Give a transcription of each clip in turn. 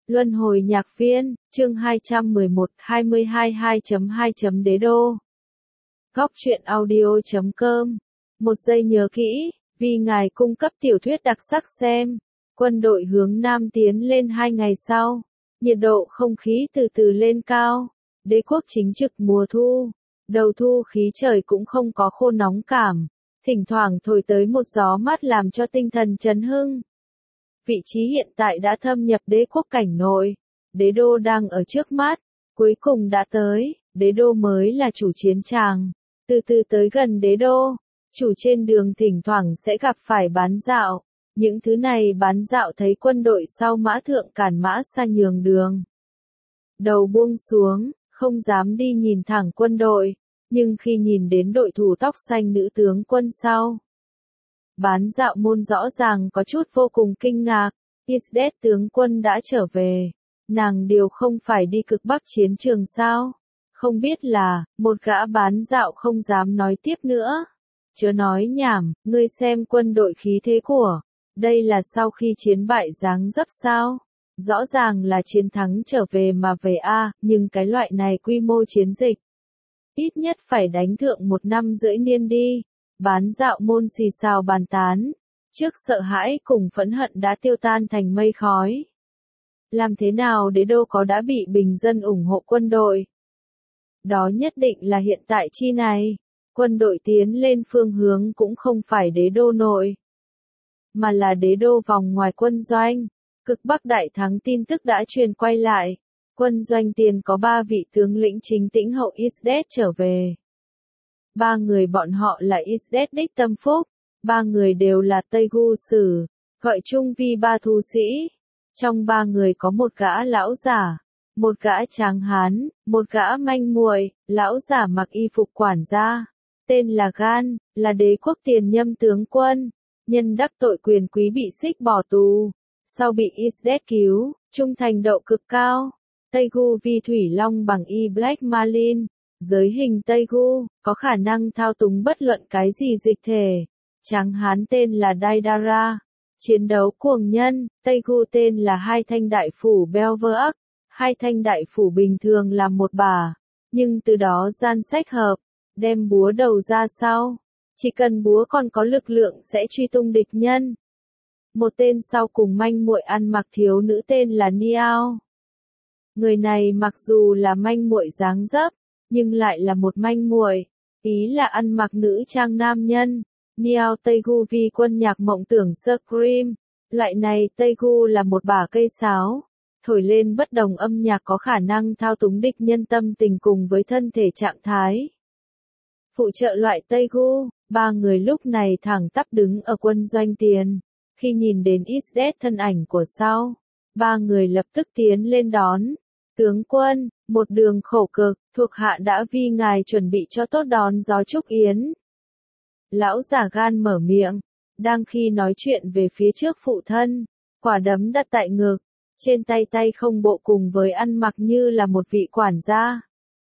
Luân hồi nhạc viên, chương 211, 22 2.2. Đế đô. Góc truyện audio.com. Một giây nhớ kỹ, vì ngài cung cấp tiểu thuyết đặc sắc xem. Quân đội hướng Nam tiến lên 2 ngày sau. Nhiệt độ không khí từ từ lên cao. Đế quốc chính trực mùa thu. Đầu thu khí trời cũng không có khô nóng cảm. Thỉnh thoảng thổi tới một gió mát làm cho tinh thần chấn hưng. Vị trí hiện tại đã thâm nhập đế quốc cảnh nội. Đế đô đang ở trước mắt. Cuối cùng đã tới. Đế đô mới là chủ chiến tràng. Từ từ tới gần đế đô. Chủ trên đường thỉnh thoảng sẽ gặp phải bán dạo. Những thứ này bán dạo thấy quân đội sau mã thượng cản mã xa nhường đường. Đầu buông xuống, không dám đi nhìn thẳng quân đội. Nhưng khi nhìn đến đội thủ tóc xanh nữ tướng quân sau. Bán dạo môn rõ ràng có chút vô cùng kinh ngạc. Isdet tướng quân đã trở về. Nàng điều không phải đi cực bắc chiến trường sao? Không biết là, một gã bán dạo không dám nói tiếp nữa. Chớ nói nhảm, ngươi xem quân đội khí thế của. Đây là sau khi chiến bại dáng dấp sao? Rõ ràng là chiến thắng trở về mà về a, nhưng cái loại này quy mô chiến dịch. Ít nhất phải đánh thượng 1 năm rưỡi niên đi. Bán dạo môn xì xào bàn tán. Trước sợ hãi cùng phẫn hận đã tiêu tan thành mây khói. Làm thế nào đế đô có đã bị bình dân ủng hộ quân đội? Đó nhất định là hiện tại chi này. Quân đội tiến lên phương hướng cũng không phải đế đô nội. Mà là đế đô vòng ngoài quân doanh. Cực Bắc đại thắng tin tức đã truyền quay lại. Quân doanh tiền có 3 vị tướng lĩnh chính tĩnh hậu Isdet trở về. 3 người bọn họ là Isdet đích tâm phúc. 3 người đều là Tây Gu Sử, gọi chung vi 3 thú sĩ. Trong 3 người có một gã lão giả, một gã tráng hán, một gã manh muội. Lão giả mặc y phục quản gia, tên là Gan, là đế quốc tiền nhâm tướng quân. Nhân đắc tội quyền quý bị xích bỏ tù, sau bị Isdet cứu, trung thành độ cực cao. Tây Gu vi thủy long bằng y Black Marlin. Giới hình Tây Gu, có khả năng thao túng bất luận cái gì dịch thể. Tráng hán tên là Daidara. Chiến đấu cuồng nhân, Tây Gu tên là Hai Thanh Đại Phủ Belverak. Hai Thanh Đại Phủ bình thường là một bả. Nhưng từ đó gian sách hợp, đem búa đầu ra sau. Chỉ cần búa còn có lực lượng sẽ truy tung địch nhân. Một tên sau cùng manh muội ăn mặc thiếu nữ tên là Niao. Người này mặc dù là manh muội dáng dấp, nhưng lại là một manh muội, ý là ăn mặc nữ trang nam nhân. Niao Tây Gu vi quân nhạc mộng tưởng Scream. Loại này Tây Gu là một bả cây sáo, thổi lên bất đồng âm nhạc có khả năng thao túng địch nhân tâm tình cùng với thân thể trạng thái. Phụ trợ loại Tây Gu, 3 người lúc này thẳng tắp đứng ở quân doanh tiền. Khi nhìn đến Isdet thân ảnh của sau, 3 người lập tức tiến lên đón. Tướng quân, một đường khổ cực, thuộc hạ đã vì ngài chuẩn bị cho tốt đón gió chúc yến. Lão giả Gan mở miệng, đang khi nói chuyện về phía trước phụ thân, quả đấm đặt tại ngực, trên tay không bộ cùng với ăn mặc như là một vị quản gia.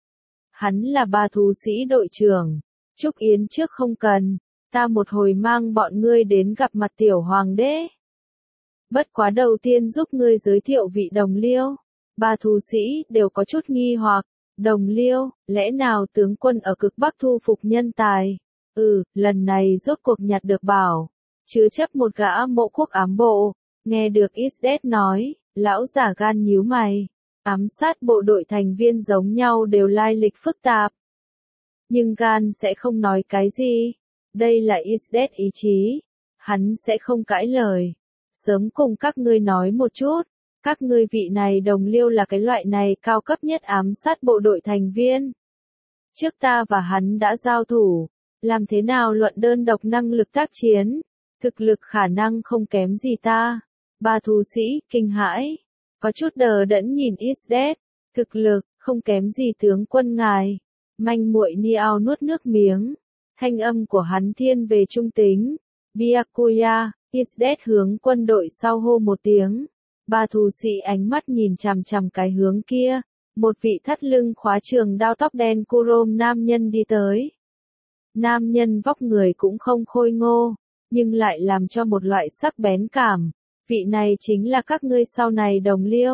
Hắn là 3 thú sĩ đội trưởng, chúc yến trước không cần, ta một hồi mang bọn ngươi đến gặp mặt tiểu hoàng đế. Bất quá đầu tiên giúp ngươi giới thiệu vị đồng liêu. 3 thú sĩ đều có chút nghi hoặc, đồng liêu, lẽ nào tướng quân ở cực Bắc thu phục nhân tài? Lần này rốt cuộc nhặt được bảo, chứa chấp một gã mộ quốc ám bộ. Nghe được Isdet nói, lão giả Gan nhíu mày. Ám sát bộ đội thành viên giống nhau đều lai lịch phức tạp. Nhưng Gan sẽ không nói cái gì. Đây là Isdet ý chí. Hắn sẽ không cãi lời. Sớm cùng các ngươi nói một chút. Các ngươi vị này đồng liêu là cái loại này cao cấp nhất ám sát bộ đội thành viên. Trước ta và hắn đã giao thủ. Làm thế nào luận đơn độc năng lực tác chiến? Thực lực khả năng không kém gì ta. 3 thú sĩ, kinh hãi. Có chút đờ đẫn nhìn Isdet. Thực lực, không kém gì tướng quân ngài. Manh muội Niao nuốt nước miếng. Thanh âm của hắn thiên về trung tính. Byakuya, Isdet hướng quân đội sau hô một tiếng. 3 thú sĩ ánh mắt nhìn chằm chằm cái hướng kia. Một vị thắt lưng khóa trường đao tóc đen Kurom nam nhân đi tới. Nam nhân vóc người cũng không khôi ngô, nhưng lại làm cho một loại sắc bén cảm. Vị này chính là các ngươi sau này đồng liêu.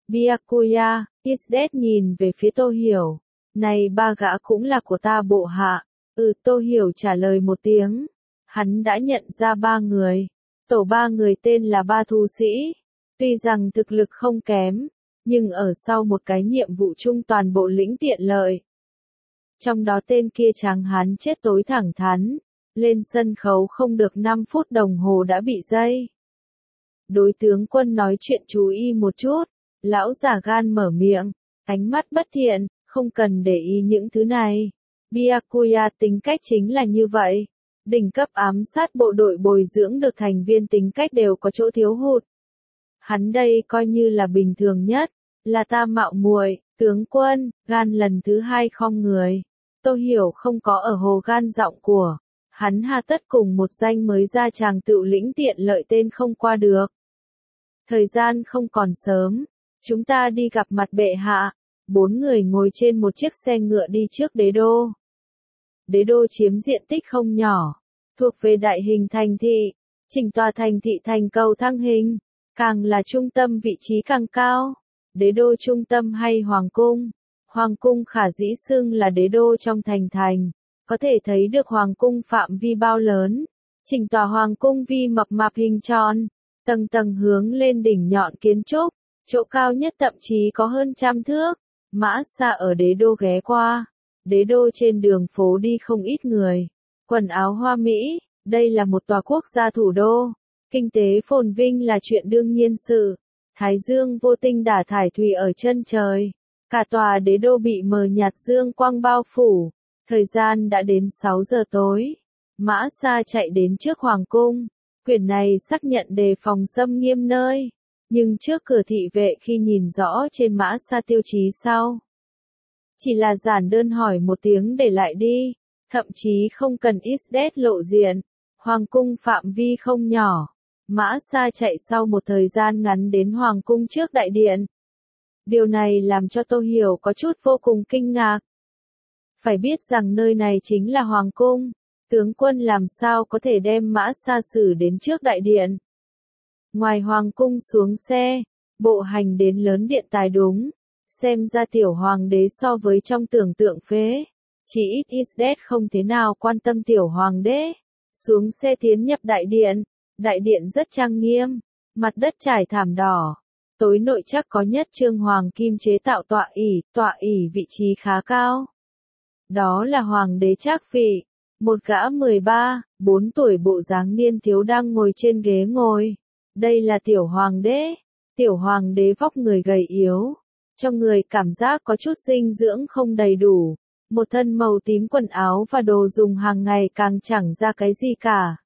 Byakuya, Isdet nhìn về phía Tô Hiểu. Này ba gã cũng là của ta bộ hạ. Tô Hiểu trả lời một tiếng. Hắn đã nhận ra ba người. Tổ ba người tên là ba tu sĩ. Tuy rằng thực lực không kém, nhưng ở sau một cái nhiệm vụ chung toàn bộ lĩnh tiện lợi. Trong đó tên kia tráng hán chết tối thẳng thắn. Lên sân khấu không được 5 phút đồng hồ đã bị dây. Đối tướng quân nói chuyện chú ý một chút. Lão già gan mở miệng, ánh mắt bất thiện, không cần để ý những thứ này. Byakuya tính cách chính là như vậy. Đỉnh cấp ám sát bộ đội bồi dưỡng được thành viên tính cách đều có chỗ thiếu hụt. Hắn đây coi như là bình thường nhất, là ta mạo muội, tướng quân, gan lần thứ hai khom người. Tô Hiểu không có ở hồ gan giọng của. Hắn hà tất cùng một danh mới ra chàng tự lĩnh tiện lợi tên không qua được. Thời gian không còn sớm. Chúng ta đi gặp mặt bệ hạ. 4 người ngồi trên một chiếc xe ngựa đi trước đế đô. Đế đô chiếm diện tích không nhỏ, thuộc về đại hình thành thị, chỉnh tòa thành thị thành cầu thang hình, càng là trung tâm vị trí càng cao. Đế đô trung tâm hay hoàng cung? Hoàng cung khả dĩ xưng là đế đô trong thành, có thể thấy được hoàng cung phạm vi bao lớn. Chỉnh tòa hoàng cung vi mập mạp hình tròn, tầng tầng hướng lên đỉnh nhọn kiến trúc, chỗ cao nhất thậm chí có hơn 100 thước. Mã Sa ở đế đô ghé qua. Đế đô trên đường phố đi không ít người. Quần áo hoa mỹ, đây là một tòa quốc gia thủ đô. Kinh tế phồn vinh là chuyện đương nhiên sự. Thái dương vô tinh đả thải thủy ở chân trời. Cả tòa đế đô bị mờ nhạt dương quang bao phủ. Thời gian đã đến 6 giờ tối. Mã Sa chạy đến trước hoàng cung. Quyển này xác nhận đề phòng xâm nghiêm nơi. Nhưng trước cửa thị vệ khi nhìn rõ trên Mã Sa tiêu chí sau. Chỉ là giản đơn hỏi một tiếng để lại đi. Thậm chí không cần Isdet lộ diện. Hoàng cung phạm vi không nhỏ. Mã Sa chạy sau một thời gian ngắn đến hoàng cung trước đại điện. Điều này làm cho Tô Hiểu có chút vô cùng kinh ngạc. Phải biết rằng nơi này chính là hoàng cung. Tướng quân làm sao có thể đem Mã Sa xử đến trước đại điện. Ngoài hoàng cung xuống xe, bộ hành đến lớn điện tài đúng. Xem ra tiểu hoàng đế so với trong tưởng tượng phế. Chỉ ít Isdet không thế nào quan tâm tiểu hoàng đế. Xuống xe tiến nhập đại điện. Đại điện rất trang nghiêm. Mặt đất trải thảm đỏ. Tối nội chắc có nhất trương hoàng kim chế tạo tọa ỷ vị trí khá cao. Đó là hoàng đế Trác Phị. Một gã 13-14 tuổi bộ dáng niên thiếu đang ngồi trên ghế ngồi. Đây là tiểu hoàng đế. Tiểu hoàng đế vóc người gầy yếu. Trong người cảm giác có chút dinh dưỡng không đầy đủ. Một thân màu tím quần áo và đồ dùng hàng ngày càng chẳng ra cái gì cả.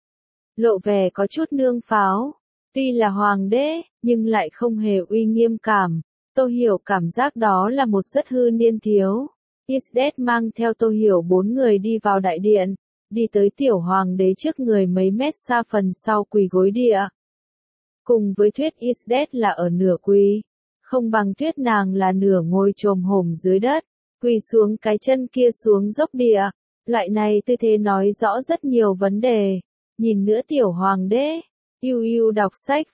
Lộ vẻ có chút nương pháo. Tuy là hoàng đế, nhưng lại không hề uy nghiêm cảm. Tô Hiểu cảm giác đó là một rất hư niên thiếu. Isdet mang theo Tô Hiểu 4 người đi vào đại điện. Đi tới tiểu hoàng đế trước người mấy mét xa phần sau quỳ gối địa. Cùng với thuyết Isdet là ở nửa quỳ. Không bằng thuyết nàng là nửa ngồi chồm hổm dưới đất. Quỳ xuống cái chân kia xuống dốc địa. Loại này tư thế nói rõ rất nhiều vấn đề. Nhìn nữa tiểu hoàng đế. Đọc sách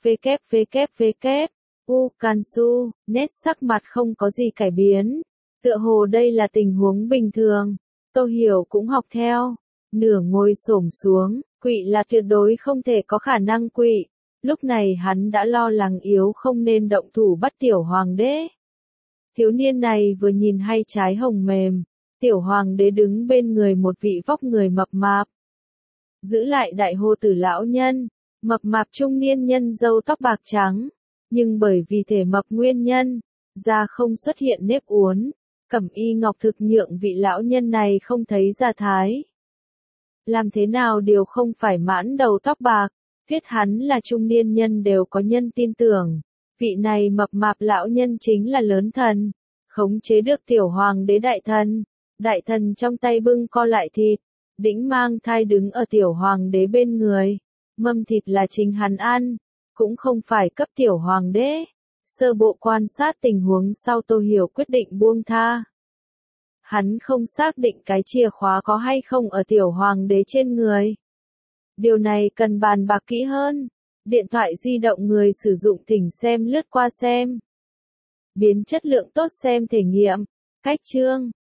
www. Kansu, nét sắc mặt không có gì cải biến. Tựa hồ đây là tình huống bình thường. Tô Hiểu cũng học theo. Nửa ngồi xổm xuống, quỵ là tuyệt đối không thể có khả năng quỵ. Lúc này hắn đã lo lắng yếu không nên động thủ bắt tiểu hoàng đế. Thiếu niên này vừa nhìn hay trái hồng mềm. Tiểu hoàng đế đứng bên người một vị vóc người mập mạp. Giữ lại đại hô tử lão nhân. Mập mạp trung niên nhân râu tóc bạc trắng. Nhưng bởi vì thể mập nguyên nhân, da không xuất hiện nếp uốn. Cẩm y ngọc thực nhượng vị lão nhân này không thấy ra thái. Làm thế nào đều không phải mãn đầu tóc bạc. Thuyết hắn là trung niên nhân đều có nhân tin tưởng. Vị này mập mạp lão nhân chính là lớn thần. Khống chế được tiểu hoàng đế đại thần. Đại thần trong tay bưng co lại thịt. Đĩnh mang thai đứng ở tiểu hoàng đế bên người. Mâm thịt là chính hắn ăn. Cũng không phải cấp tiểu hoàng đế. Sơ bộ quan sát tình huống sau Tô Hiểu quyết định buông tha. Hắn không xác định cái chìa khóa có hay không ở tiểu hoàng đế trên người. Điều này cần bàn bạc kỹ hơn. Điện thoại di động người sử dụng thỉnh xem lướt qua xem. biến chất lượng tốt xem thể nghiệm. Cách chương